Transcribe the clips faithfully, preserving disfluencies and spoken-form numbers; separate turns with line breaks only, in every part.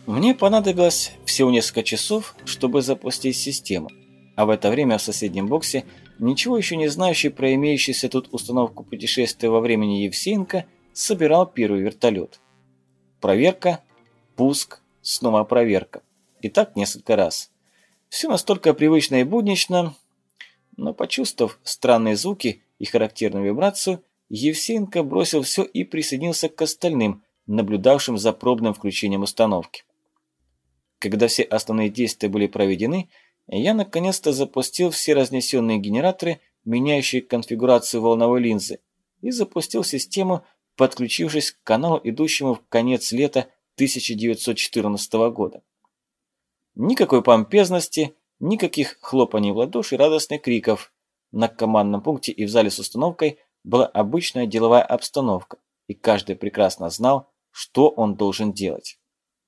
Мне понадобилось всего несколько часов, чтобы запустить систему, а в это время в соседнем боксе ничего еще не знающий про имеющуюся тут установку путешествия во времени Евсеенко собирал первый вертолет. Проверка, пуск, снова проверка. И так несколько раз. Все настолько привычно и буднично, но почувствовав странные звуки и характерную вибрацию, Евсеенко бросил все и присоединился к остальным, наблюдавшим за пробным включением установки. Когда все основные действия были проведены, я наконец-то запустил все разнесенные генераторы, меняющие конфигурацию волновой линзы, и запустил систему, подключившись к каналу, идущему в конец лета тысяча девятьсот четырнадцатого года. Никакой помпезности, никаких хлопаний в ладоши и радостных криков. На командном пункте и в зале с установкой была обычная деловая обстановка, и каждый прекрасно знал, что он должен делать.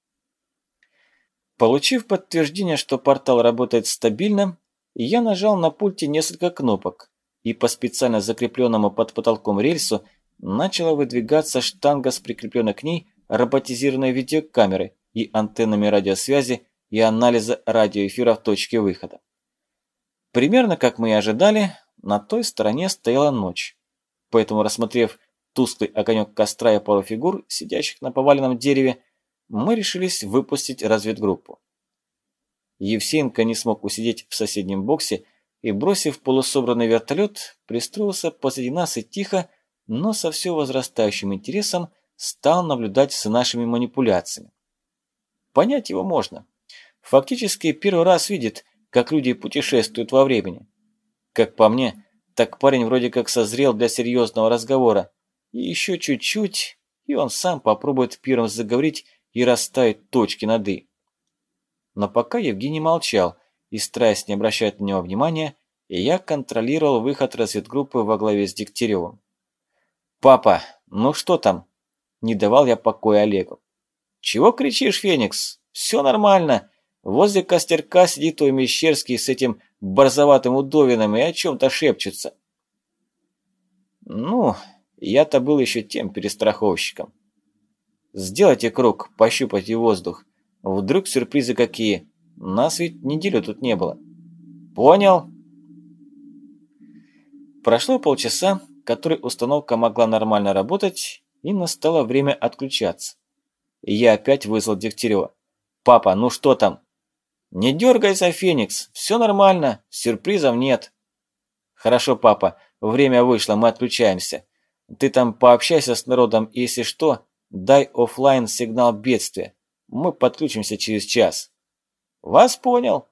Получив подтверждение, что портал работает стабильно, я нажал на пульте несколько кнопок, и по специально закрепленному под потолком рельсу начала выдвигаться штанга с прикрепленной к ней роботизированной видеокамерой и антеннами радиосвязи и анализа радиоэфира в точке выхода. Примерно как мы и ожидали, на той стороне стояла ночь, поэтому, рассмотрев тусклый огонек костра и пару фигур, сидящих на поваленном дереве, мы решились выпустить разведгруппу. Евсеенко не смог усидеть в соседнем боксе и, бросив полусобранный вертолет, пристроился позади нас и тихо, но со все возрастающим интересом стал наблюдать за нашими манипуляциями. Понять его можно. Фактически первый раз видит, как люди путешествуют во времени. Как по мне, так парень вроде как созрел для серьезного разговора. И еще чуть-чуть, и он сам попробует первым заговорить и расставить точки над «и». Но пока Евгений молчал, и, стараясь не обращать на него внимания, я контролировал выход разведгруппы во главе с Дегтяревым. «Папа, ну что там?» – не давал я покоя Олегу. «Чего кричишь, Феникс? Все нормально. Возле костерка сидит твой Мещерский с этим борзоватым удовином и о чем-то шепчется». «Ну, я-то был еще тем перестраховщиком. Сделайте круг, пощупайте воздух. Вдруг сюрпризы какие. Нас ведь неделю тут не было». «Понял». Прошло полчаса, который установка могла нормально работать, и настало время отключаться. И я опять вызвал Дегтярева. «Папа, ну что там?» «Не дергайся, Феникс, все нормально, сюрпризов нет». «Хорошо, папа, время вышло, мы отключаемся. Ты там пообщайся с народом, и если что, дай оффлайн сигнал бедствия. Мы подключимся через час». «Вас понял».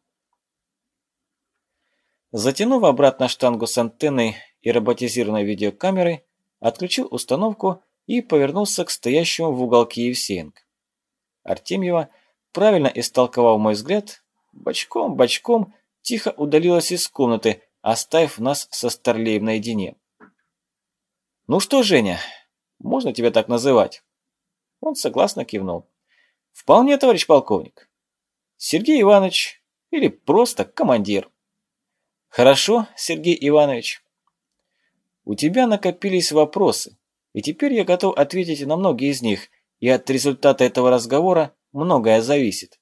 Затянув обратно штангу с антенной и роботизированной видеокамерой, отключил установку и повернулся к стоящему в уголке Евсеенко. Артемьева, правильно истолковав мой взгляд, бочком-бочком тихо удалилась из комнаты, оставив нас со Старлеем наедине. «Ну что, Женя, можно тебя так называть?» Он согласно кивнул. «Вполне, товарищ полковник. Сергей Иванович или просто командир». «Хорошо, Сергей Иванович. У тебя накопились вопросы, и теперь я готов ответить на многие из них, и от результата этого разговора многое зависит».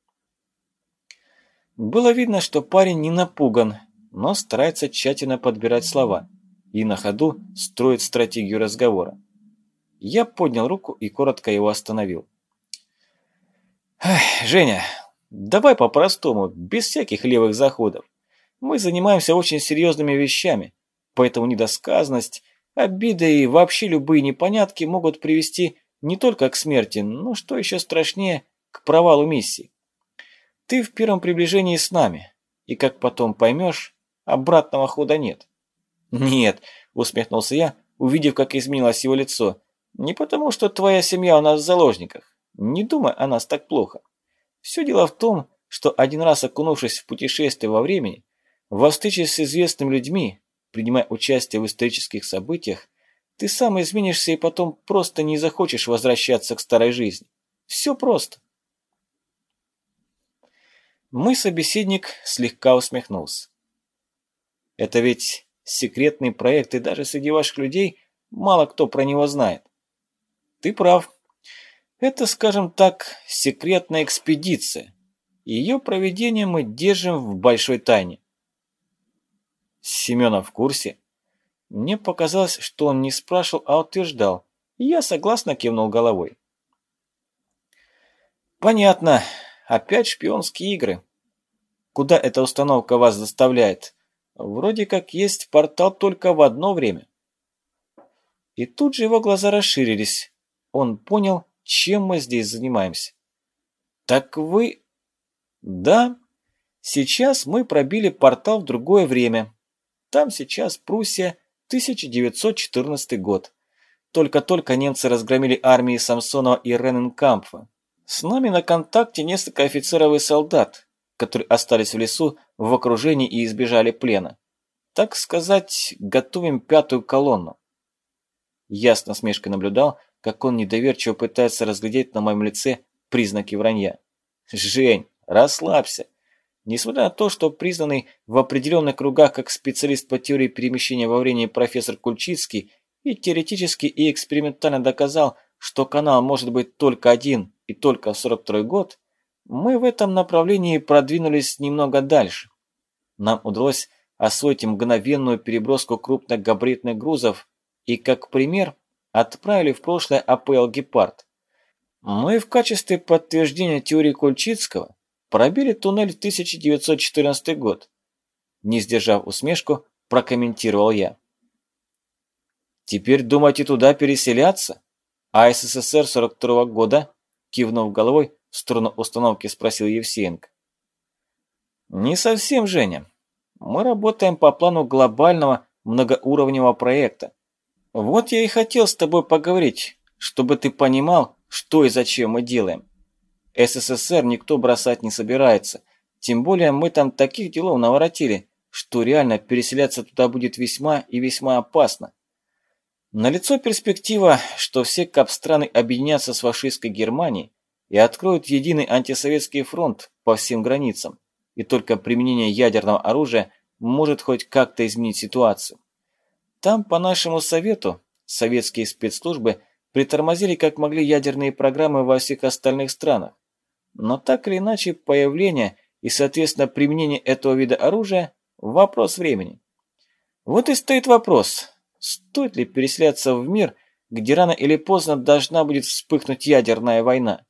Было видно, что парень не напуган, но старается тщательно подбирать слова и на ходу строит стратегию разговора. Я поднял руку и коротко его остановил. «Женя, давай по-простому, без всяких левых заходов. Мы занимаемся очень серьезными вещами, поэтому недосказанность, обиды и вообще любые непонятки могут привести не только к смерти, но, что еще страшнее, к провалу миссии. Ты в первом приближении с нами, и, как потом поймешь, обратного хода нет». «Нет», — усмехнулся я, увидев, как изменилось его лицо, «не потому, что твоя семья у нас в заложниках. Не думай о нас так плохо. Все дело в том, что один раз окунувшись в путешествие во времени, во встрече с известными людьми, принимая участие в исторических событиях, ты сам изменишься и потом просто не захочешь возвращаться к старой жизни. Все просто». Мой собеседник слегка усмехнулся. «Это ведь секретный проект, и даже среди ваших людей мало кто про него знает». «Ты прав. Это, скажем так, секретная экспедиция. Ее проведение мы держим в большой тайне. Семенов в курсе? Мне показалось, что он не спрашивал, а утверждал, и я согласно кивнул головой. Понятно. Опять шпионские игры. Куда эта установка вас доставляет? Вроде как есть портал только в одно время. И тут же его глаза расширились. Он понял, чем мы здесь занимаемся. Так вы... Да, сейчас мы пробили портал в другое время. Там сейчас Пруссия, тысяча девятьсот четырнадцатый год. Только-только немцы разгромили армии Самсонова и Рененкампфа. С нами на контакте несколько офицеров и солдат, которые остались в лесу в окружении и избежали плена. Так сказать, готовим пятую колонну. Я с насмешкой наблюдал, как он недоверчиво пытается разглядеть на моем лице признаки вранья. Жень, расслабься. Несмотря на то, что признанный в определенных кругах как специалист по теории перемещения во времени профессор Кульчицкий и теоретически и экспериментально доказал, что канал может быть только один и только в сорок второй год, мы в этом направлении продвинулись немного дальше. Нам удалось освоить мгновенную переброску крупногабаритных грузов и, как пример, отправили в прошлое АПЛ «Гепард». Мы в качестве подтверждения теории Кульчицкого пробили туннель в тысяча девятьсот четырнадцатый год. Не сдержав усмешку, прокомментировал я. Теперь думаете туда переселяться? А СССР сорок второго года? Кивнув головой в сторону установки, спросил Евсеенко. Не совсем, Женя. Мы работаем по плану глобального многоуровневого проекта. Вот я и хотел с тобой поговорить, чтобы ты понимал, что и зачем мы делаем. СССР никто бросать не собирается, тем более мы там таких делов наворотили, что реально переселяться туда будет весьма и весьма опасно. Налицо перспектива, что все капстраны объединятся с фашистской Германией и откроют единый антисоветский фронт по всем границам, и только применение ядерного оружия может хоть как-то изменить ситуацию. Там, по нашему совету, советские спецслужбы притормозили как могли ядерные программы во всех остальных странах. Но так или иначе появление и, соответственно, применение этого вида оружия – вопрос времени. Вот и стоит вопрос, стоит ли переселяться в мир, где рано или поздно должна будет вспыхнуть ядерная война.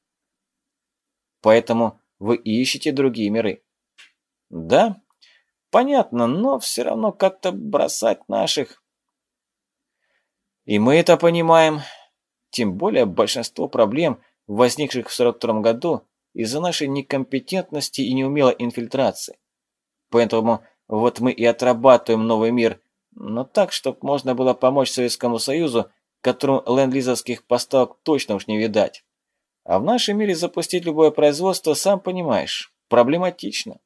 Поэтому вы ищете другие миры. Да, понятно, но все равно как-то бросать наших. И мы это понимаем. Тем более большинство проблем, возникших в сорок втором году, из-за нашей некомпетентности и неумелой инфильтрации. Поэтому вот мы и отрабатываем новый мир, но так, чтобы можно было помочь Советскому Союзу, которому ленд-лизовских поставок точно уж не видать. А в нашем мире запустить любое производство, сам понимаешь, проблематично.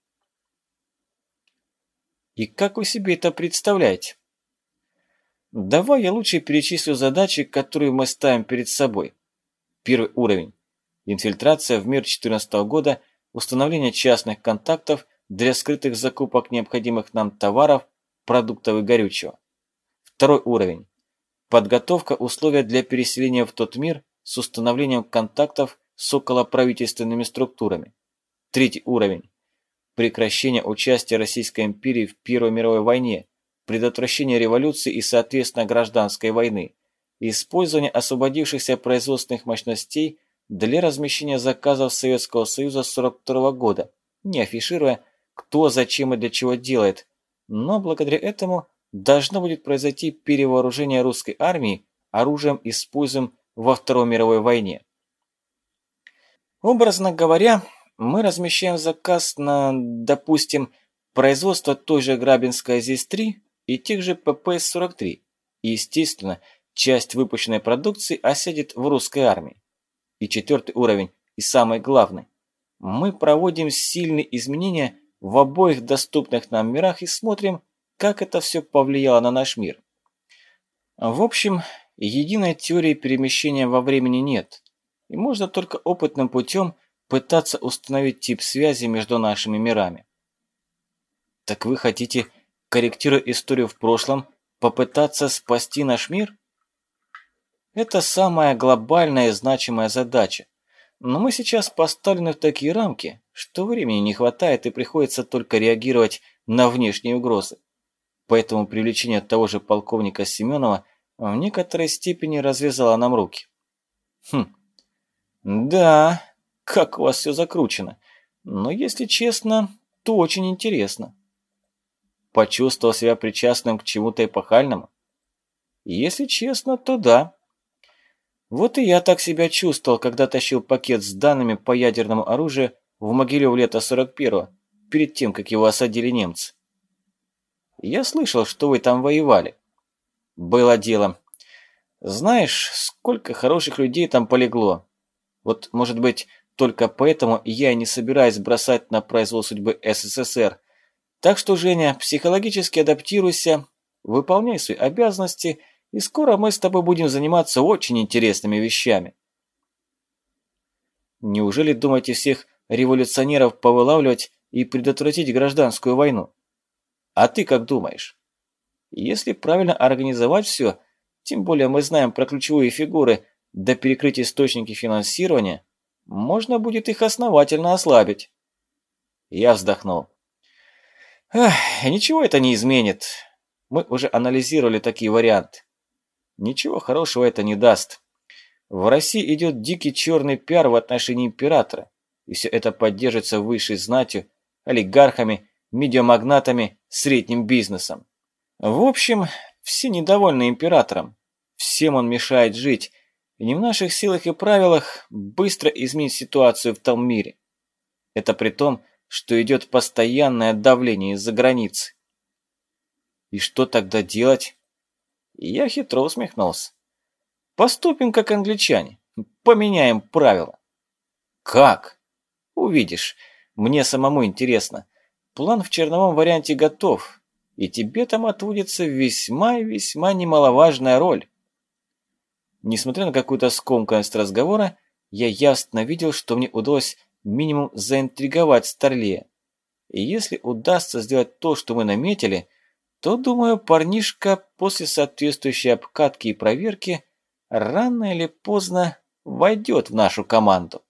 И как вы себе это представляете? Давай я лучше перечислю задачи, которые мы ставим перед собой. Первый уровень. Инфильтрация в мир две тысячи четырнадцатого года, установление частных контактов для скрытых закупок необходимых нам товаров, продуктов и горючего. Второй уровень. Подготовка условий для переселения в тот мир с установлением контактов с околоправительственными структурами. Третий уровень. Прекращение участия Российской империи в Первой мировой войне, предотвращение революции и, соответственно, гражданской войны, использование освободившихся производственных мощностей для размещения заказов Советского Союза сорок второго года, не афишируя, кто, зачем и для чего делает, но благодаря этому должно будет произойти перевооружение русской армии оружием, используемым во Второй мировой войне. Образно говоря, мы размещаем заказ на, допустим, производство той же Грабинской ЗИС-три и тех же ППС сорок три, и, естественно, часть выпущенной продукции осядет в русской армии. И четвертый уровень, и самый главный. Мы проводим сильные изменения в обоих доступных нам мирах и смотрим, как это все повлияло на наш мир. В общем, единой теории перемещения во времени нет, и можно только опытным путем пытаться установить тип связи между нашими мирами. Так вы хотите, корректируя историю в прошлом, попытаться спасти наш мир? Это самая глобальная и значимая задача, Но мы сейчас поставлены в такие рамки, что времени не хватает и приходится только реагировать на внешние угрозы. Поэтому привлечение того же полковника Семенова в некоторой степени развязало нам руки. Хм, да, как у вас все закручено. Но если честно, то очень интересно. Почувствовал себя причастным к чему-то эпохальному? Если честно, то да. Вот и я так себя чувствовал, когда тащил пакет с данными по ядерному оружию в Могилев лета сорок первого, перед тем, как его осадили немцы. Я слышал, что вы там воевали. Было дело. Знаешь, сколько хороших людей там полегло. Вот, может быть, только поэтому я и не собираюсь бросать на произвол судьбы СССР. Так что, Женя, психологически адаптируйся, выполняй свои обязанности, и скоро мы с тобой будем заниматься очень интересными вещами. Неужели думаете всех революционеров повылавливать и предотвратить гражданскую войну? А ты как думаешь? Если правильно организовать все, тем более мы знаем про ключевые фигуры, да перекрыть источники финансирования, можно будет их основательно ослабить. Я вздохнул. Эх, ничего это не изменит. Мы уже анализировали такие варианты. Ничего хорошего это не даст. В России идет дикий черный пиар в отношении императора, и все это поддерживается высшей знатью, олигархами, медиамагнатами, средним бизнесом. В общем, все недовольны императором. Всем он мешает жить, и не в наших силах и правилах быстро изменить ситуацию в том мире. Это при том, что идет постоянное давление из-за границы. И что тогда делать? Я хитро усмехнулся. Поступим как англичане, поменяем правила. Как? Увидишь, мне самому интересно. План в черновом варианте готов, и тебе там отводится весьма и весьма немаловажная роль. Несмотря на какую-то скомканность разговора, я ясно видел, что мне удалось минимум заинтриговать Старлея. И если удастся сделать то, что мы наметили, то, думаю, парнишка после соответствующей обкатки и проверки рано или поздно войдет в нашу команду.